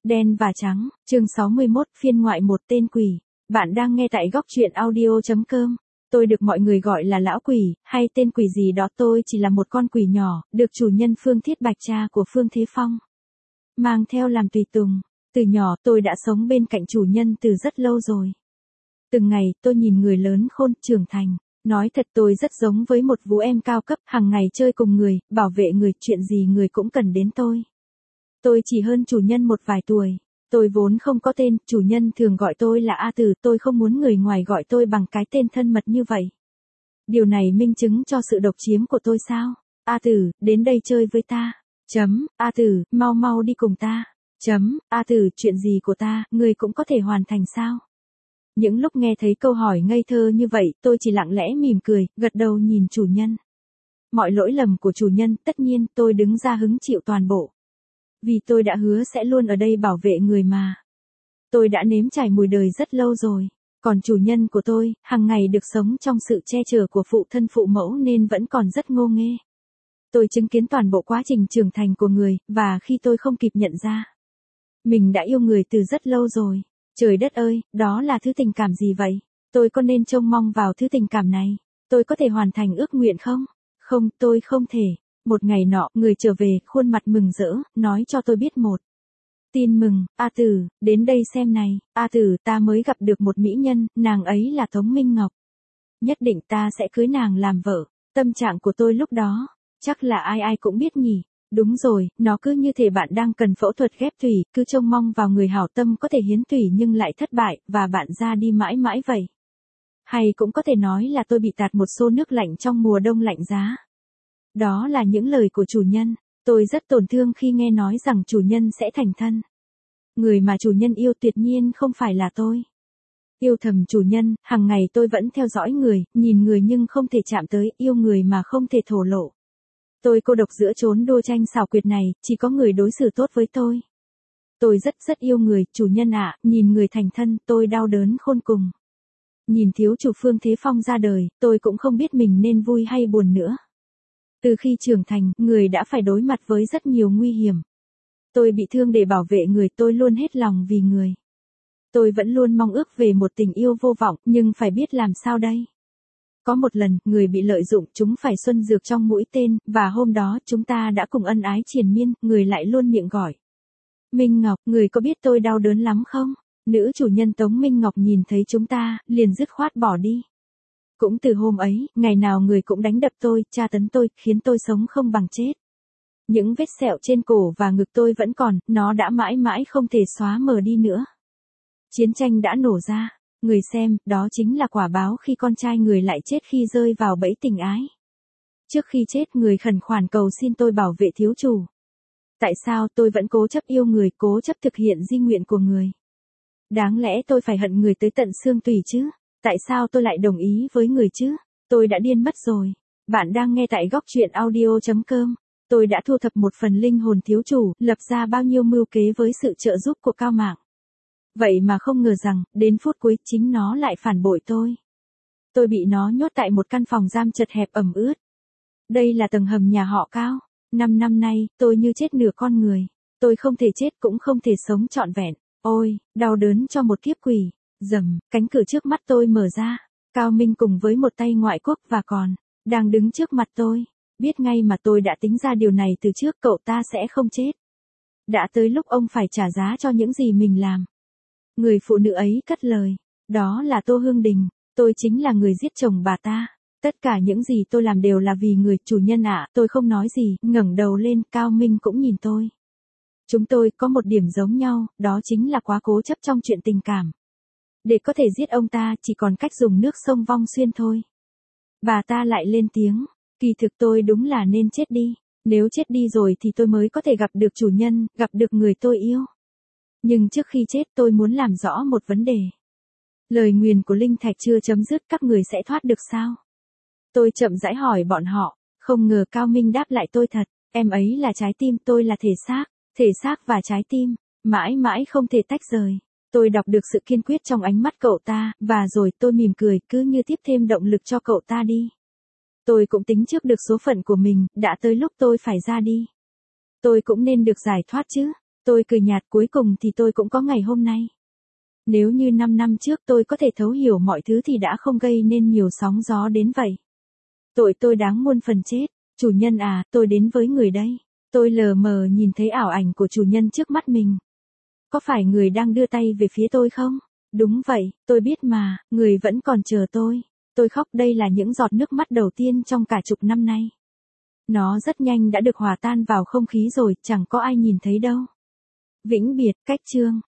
Đen và trắng, chương 61, phiên ngoại một tên quỷ. Bạn đang nghe tại góc truyện audio.com. Tôi được mọi người gọi là lão quỷ, hay tên quỷ gì đó, tôi chỉ là một con quỷ nhỏ, được chủ nhân Phương Thiết Bạch, cha của Phương Thế Phong mang theo làm tùy tùng. Từ nhỏ tôi đã sống bên cạnh chủ nhân từ rất lâu rồi. Từng ngày tôi nhìn người lớn khôn, trưởng thành. Nói thật, tôi rất giống với một vũ em cao cấp, hàng ngày chơi cùng người, bảo vệ người, chuyện gì người cũng cần đến tôi. Tôi chỉ hơn chủ nhân một vài tuổi. Tôi vốn không có tên, chủ nhân thường gọi tôi là A Tử, tôi không muốn người ngoài gọi tôi bằng cái tên thân mật như vậy. Điều này minh chứng cho sự độc chiếm của tôi sao? A Tử, đến đây chơi với ta. A Tử, mau mau đi cùng ta. A Tử, chuyện gì của ta, người cũng có thể hoàn thành sao? Những lúc nghe thấy câu hỏi ngây thơ như vậy, tôi chỉ lặng lẽ mỉm cười, gật đầu nhìn chủ nhân. Mọi lỗi lầm của chủ nhân, tất nhiên, tôi đứng ra hứng chịu toàn bộ. Vì tôi đã hứa sẽ luôn ở đây bảo vệ người mà. Tôi đã nếm trải mùi đời rất lâu rồi. Còn chủ nhân của tôi, hàng ngày được sống trong sự che chở của phụ thân phụ mẫu nên vẫn còn rất ngô nghê. Tôi chứng kiến toàn bộ quá trình trưởng thành của người, và khi tôi không kịp nhận ra, mình đã yêu người từ rất lâu rồi. Trời đất ơi, đó là thứ tình cảm gì vậy? Tôi có nên trông mong vào thứ tình cảm này? Tôi có thể hoàn thành ước nguyện không? Không, tôi không thể. Một ngày nọ, người trở về, khuôn mặt mừng rỡ, nói cho tôi biết một tin mừng. A Tử, đến đây xem này. A Tử, ta mới gặp được một mỹ nhân, nàng ấy là Tống Minh Ngọc. Nhất định ta sẽ cưới nàng làm vợ. Tâm trạng của tôi lúc đó, chắc là ai ai cũng biết nhỉ. Đúng rồi, nó cứ như thể bạn đang cần phẫu thuật ghép tủy, cứ trông mong vào người hảo tâm có thể hiến tủy nhưng lại thất bại, và bạn ra đi mãi mãi vậy. Hay cũng có thể nói là tôi bị tạt một xô nước lạnh trong mùa đông lạnh giá. Đó là những lời của chủ nhân. Tôi rất tổn thương khi nghe nói rằng chủ nhân sẽ thành thân. Người mà chủ nhân yêu tuyệt nhiên không phải là tôi. Yêu thầm chủ nhân, hàng ngày tôi vẫn theo dõi người, nhìn người nhưng không thể chạm tới, yêu người mà không thể thổ lộ. Tôi cô độc giữa chốn đua tranh xảo quyệt này, chỉ có người đối xử tốt với tôi. Tôi rất yêu người, chủ nhân ạ, nhìn người thành thân, tôi đau đớn khôn cùng. Nhìn thiếu chủ Phương Thế Phong ra đời, tôi cũng không biết mình nên vui hay buồn nữa. Từ khi trưởng thành, người đã phải đối mặt với rất nhiều nguy hiểm. Tôi bị thương để bảo vệ người, tôi luôn hết lòng vì người. Tôi vẫn luôn mong ước về một tình yêu vô vọng, nhưng phải biết làm sao đây? Có một lần, người bị lợi dụng, chúng phải xuân dược trong mũi tên, và hôm đó chúng ta đã cùng ân ái triền miên, người lại luôn miệng gọi. Minh Ngọc, người có biết tôi đau đớn lắm không? Nữ chủ nhân Tống Minh Ngọc nhìn thấy chúng ta, liền dứt khoát bỏ đi. Cũng từ hôm ấy, ngày nào người cũng đánh đập tôi, tra tấn tôi, khiến tôi sống không bằng chết. Những vết sẹo trên cổ và ngực tôi vẫn còn, nó đã mãi mãi không thể xóa mờ đi nữa. Chiến tranh đã nổ ra. Người xem, đó chính là quả báo khi con trai người lại chết khi rơi vào bẫy tình ái. Trước khi chết, người khẩn khoản cầu xin tôi bảo vệ thiếu chủ. Tại sao tôi vẫn cố chấp yêu người, cố chấp thực hiện di nguyện của người? Đáng lẽ tôi phải hận người tới tận xương tủy chứ? Tại sao tôi lại đồng ý với người chứ? Tôi đã điên mất rồi. Bạn đang nghe tại góc truyện audio.com. Tôi đã thu thập một phần linh hồn thiếu chủ, lập ra bao nhiêu mưu kế với sự trợ giúp của Cao Mạng. Vậy mà không ngờ rằng, đến phút cuối, chính nó lại phản bội tôi. Tôi bị nó nhốt tại một căn phòng giam chật hẹp ẩm ướt. Đây là tầng hầm nhà họ Cao. 5 năm nay, tôi như chết nửa con người. Tôi không thể chết cũng không thể sống trọn vẹn. Ôi, đau đớn cho một kiếp quỷ. Rầm, cánh cửa trước mắt tôi mở ra. Cao Minh cùng với một tay ngoại quốc và còn đang đứng trước mặt tôi. Biết ngay mà tôi đã tính ra điều này từ trước, cậu ta sẽ không chết. Đã tới lúc ông phải trả giá cho những gì mình làm. Người phụ nữ ấy cất lời. Đó là Tô Hương Đình. Tôi chính là người giết chồng bà ta. Tất cả những gì tôi làm đều là vì người, chủ nhân ạ. Tôi không nói gì, ngẩng đầu lên, Cao Minh cũng nhìn tôi. Chúng tôi có một điểm giống nhau, đó chính là quá cố chấp trong chuyện tình cảm. Để có thể giết ông ta, chỉ còn cách dùng nước sông Vong Xuyên thôi. Bà ta lại lên tiếng. Kỳ thực tôi đúng là nên chết đi. Nếu chết đi rồi thì tôi mới có thể gặp được chủ nhân, gặp được người tôi yêu. Nhưng trước khi chết tôi muốn làm rõ một vấn đề. Lời nguyền của Linh Thạch chưa chấm dứt, các người sẽ thoát được sao? Tôi chậm rãi hỏi bọn họ, không ngờ Cao Minh đáp lại tôi thật, em ấy là trái tim, tôi là thể xác và trái tim, mãi mãi không thể tách rời. Tôi đọc được sự kiên quyết trong ánh mắt cậu ta, và rồi tôi mỉm cười, cứ như tiếp thêm động lực cho cậu ta đi. Tôi cũng tính trước được số phận của mình, đã tới lúc tôi phải ra đi. Tôi cũng nên được giải thoát chứ. Tôi cười nhạt, cuối cùng thì tôi cũng có ngày hôm nay. Nếu như 5 năm trước tôi có thể thấu hiểu mọi thứ thì đã không gây nên nhiều sóng gió đến vậy. Tội tôi đáng muôn phần chết. Chủ nhân à, tôi đến với người đây. Tôi lờ mờ nhìn thấy ảo ảnh của chủ nhân trước mắt mình. Có phải người đang đưa tay về phía tôi không? Đúng vậy, tôi biết mà, người vẫn còn chờ tôi. Tôi khóc, đây là những giọt nước mắt đầu tiên trong cả chục năm nay. Nó rất nhanh đã được hòa tan vào không khí rồi, chẳng có ai nhìn thấy đâu. Vĩnh biệt, cách chương.